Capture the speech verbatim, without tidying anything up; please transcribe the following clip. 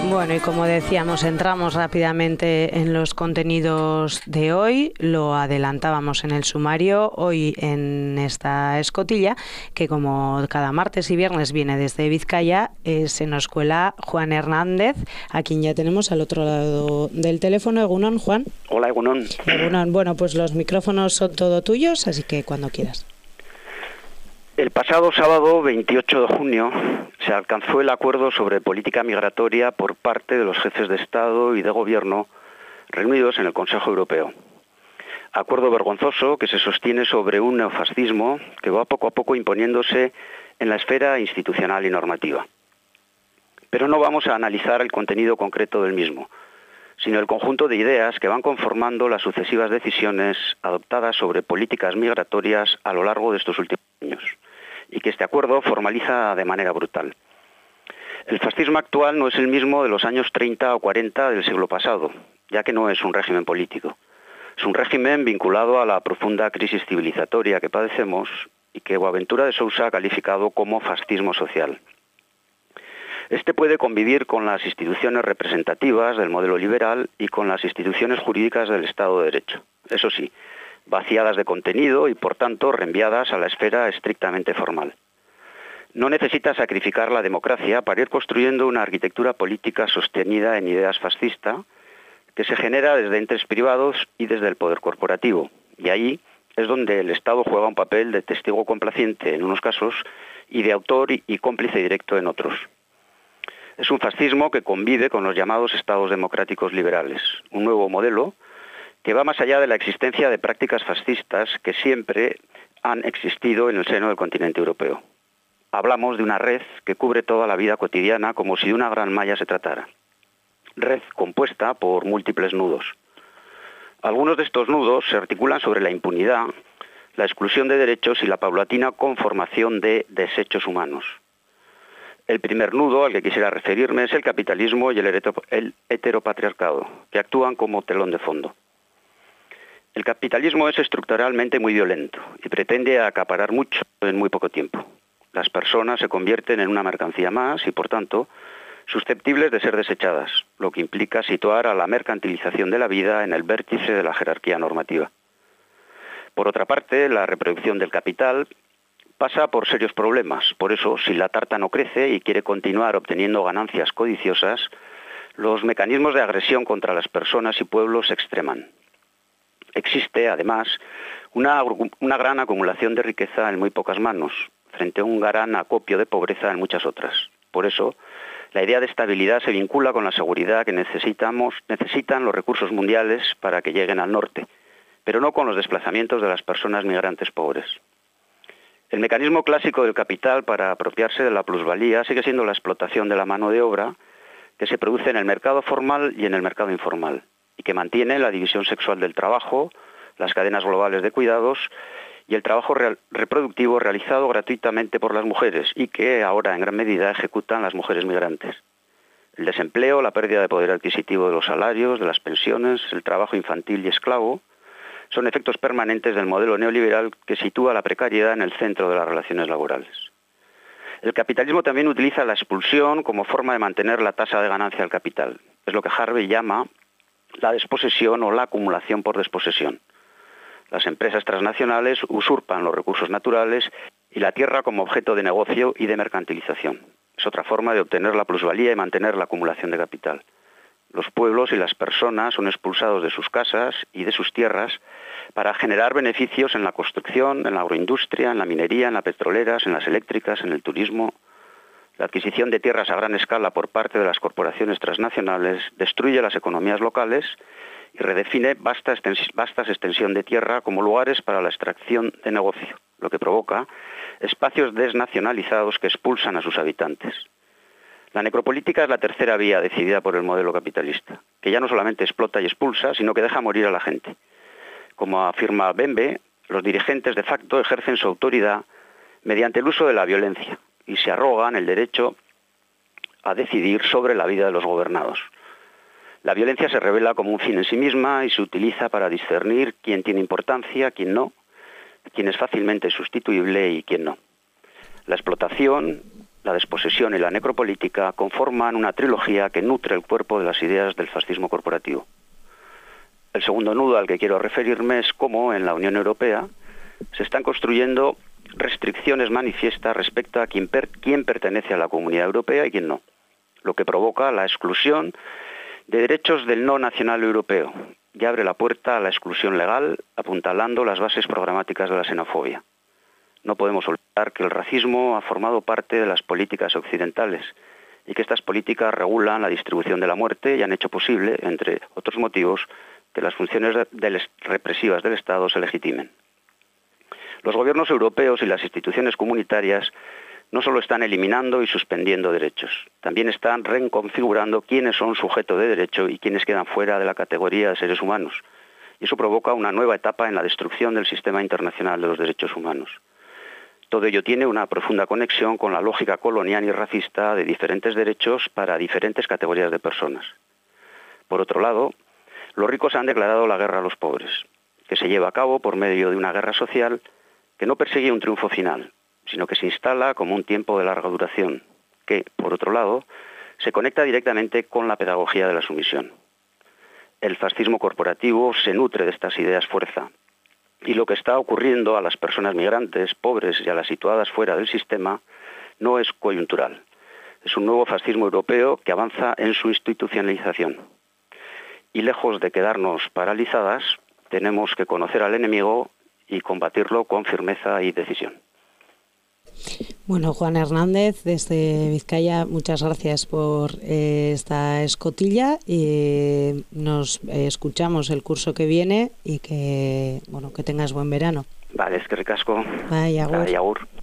Bueno, y como decíamos, entramos rápidamente en los contenidos de hoy. Lo adelantábamos en el sumario, hoy en esta escotilla, que como cada martes y viernes viene desde Vizcaya, eh, se nos cuela Juan Hernández, a quien ya tenemos al otro lado del teléfono. Egunon, Juan. Hola, Egunon. Egunon. Bueno, pues los micrófonos son todo tuyos, así que cuando quieras. El pasado sábado veintiocho de junio se alcanzó el acuerdo sobre política migratoria por parte de los jefes de Estado y de Gobierno reunidos en el Consejo Europeo. Acuerdo vergonzoso que se sostiene sobre un neofascismo que va poco a poco imponiéndose en la esfera institucional y normativa. Pero no vamos a analizar el contenido concreto del mismo, sino el conjunto de ideas que van conformando las sucesivas decisiones adoptadas sobre políticas migratorias a lo largo de estos últimos años, y que este acuerdo formaliza de manera brutal. El fascismo actual no es el mismo de los años treinta o cuarenta del siglo pasado, ya que no es un régimen político. Es un régimen vinculado a la profunda crisis civilizatoria que padecemos y que Boaventura de Sousa ha calificado como fascismo social. Este puede convivir con las instituciones representativas del modelo liberal y con las instituciones jurídicas del Estado de Derecho. Eso sí, vaciadas de contenido y, por tanto, reenviadas a la esfera estrictamente formal. No necesita sacrificar la democracia para ir construyendo una arquitectura política sostenida en ideas fascistas que se genera desde entes privados y desde el poder corporativo. Y ahí es donde el Estado juega un papel de testigo complaciente en unos casos y de autor y cómplice directo en otros. Es un fascismo que convive con los llamados Estados democráticos liberales, un nuevo modelo que va más allá de la existencia de prácticas fascistas que siempre han existido en el seno del continente europeo. Hablamos de una red que cubre toda la vida cotidiana como si de una gran malla se tratara. Red compuesta por múltiples nudos. Algunos de estos nudos se articulan sobre la impunidad, la exclusión de derechos y la paulatina conformación de desechos humanos. El primer nudo al que quisiera referirme es el capitalismo y el heteropatriarcado, que actúan como telón de fondo. El capitalismo es estructuralmente muy violento y pretende acaparar mucho en muy poco tiempo. Las personas se convierten en una mercancía más y, por tanto, susceptibles de ser desechadas, lo que implica situar a la mercantilización de la vida en el vértice de la jerarquía normativa. Por otra parte, la reproducción del capital pasa por serios problemas. Por eso, si la tarta no crece y quiere continuar obteniendo ganancias codiciosas, los mecanismos de agresión contra las personas y pueblos se extreman. Existe, además, una, una gran acumulación de riqueza en muy pocas manos, frente a un gran acopio de pobreza en muchas otras. Por eso, la idea de estabilidad se vincula con la seguridad que necesitamos, necesitan los recursos mundiales para que lleguen al norte, pero no con los desplazamientos de las personas migrantes pobres. El mecanismo clásico del capital para apropiarse de la plusvalía sigue siendo la explotación de la mano de obra que se produce en el mercado formal y en el mercado informal, y que mantiene la división sexual del trabajo, las cadenas globales de cuidados y el trabajo real, reproductivo realizado gratuitamente por las mujeres y que ahora en gran medida ejecutan las mujeres migrantes. El desempleo, la pérdida de poder adquisitivo de los salarios, de las pensiones, el trabajo infantil y esclavo son efectos permanentes del modelo neoliberal que sitúa la precariedad en el centro de las relaciones laborales. El capitalismo también utiliza la expulsión como forma de mantener la tasa de ganancia del capital. Es lo que Harvey llama la desposesión o la acumulación por desposesión. Las empresas transnacionales usurpan los recursos naturales y la tierra como objeto de negocio y de mercantilización. Es otra forma de obtener la plusvalía y mantener la acumulación de capital. Los pueblos y las personas son expulsados de sus casas y de sus tierras para generar beneficios en la construcción, en la agroindustria, en la minería, en las petroleras, en las eléctricas, en el turismo. La adquisición de tierras a gran escala por parte de las corporaciones transnacionales destruye las economías locales y redefine vasta extens- vastas extensión de tierra como lugares para la extracción de negocio, lo que provoca espacios desnacionalizados que expulsan a sus habitantes. La necropolítica es la tercera vía decidida por el modelo capitalista, que ya no solamente explota y expulsa, sino que deja morir a la gente. Como afirma Bembe, los dirigentes de facto ejercen su autoridad mediante el uso de la violencia y se arrogan el derecho a decidir sobre la vida de los gobernados. La violencia se revela como un fin en sí misma y se utiliza para discernir quién tiene importancia, quién no, quién es fácilmente sustituible y quién no. La explotación la desposesión y la necropolítica conforman una trilogía que nutre el cuerpo de las ideas del fascismo corporativo. El segundo nudo al que quiero referirme es cómo en la Unión Europea se están construyendo restricciones manifiestas respecto a quién, per, quién pertenece a la Comunidad Europea y quién no, lo que provoca la exclusión de derechos del no nacional europeo y abre la puerta a la exclusión legal, apuntalando las bases programáticas de la xenofobia. No podemos olvidar que el racismo ha formado parte de las políticas occidentales y que estas políticas regulan la distribución de la muerte y han hecho posible, entre otros motivos, que las funciones represivas del Estado se legitimen. Los gobiernos europeos y las instituciones comunitarias no solo están eliminando y suspendiendo derechos, también están reconfigurando quiénes son sujetos de derecho y quiénes quedan fuera de la categoría de seres humanos. Y eso provoca una nueva etapa en la destrucción del sistema internacional de los derechos humanos. Todo ello tiene una profunda conexión con la lógica colonial y racista de diferentes derechos para diferentes categorías de personas. Por otro lado, los ricos han declarado la guerra a los pobres, que se lleva a cabo por medio de una guerra social que no persigue un triunfo final, sino que se instala como un tiempo de larga duración, que, por otro lado, se conecta directamente con la pedagogía de la sumisión. El fascismo corporativo se nutre de estas ideas fuerza, y lo que está ocurriendo a las personas migrantes, pobres y a las situadas fuera del sistema no es coyuntural. Es un nuevo fascismo europeo que avanza en su institucionalización. Y lejos de quedarnos paralizadas, tenemos que conocer al enemigo y combatirlo con firmeza y decisión. Bueno, Juan Hernández, desde Vizcaya, muchas gracias por eh, esta escotilla y nos eh, escuchamos el curso que viene y que, bueno, que tengas buen verano. Vale, es que ricasco. Bai, agur. Bai, agur.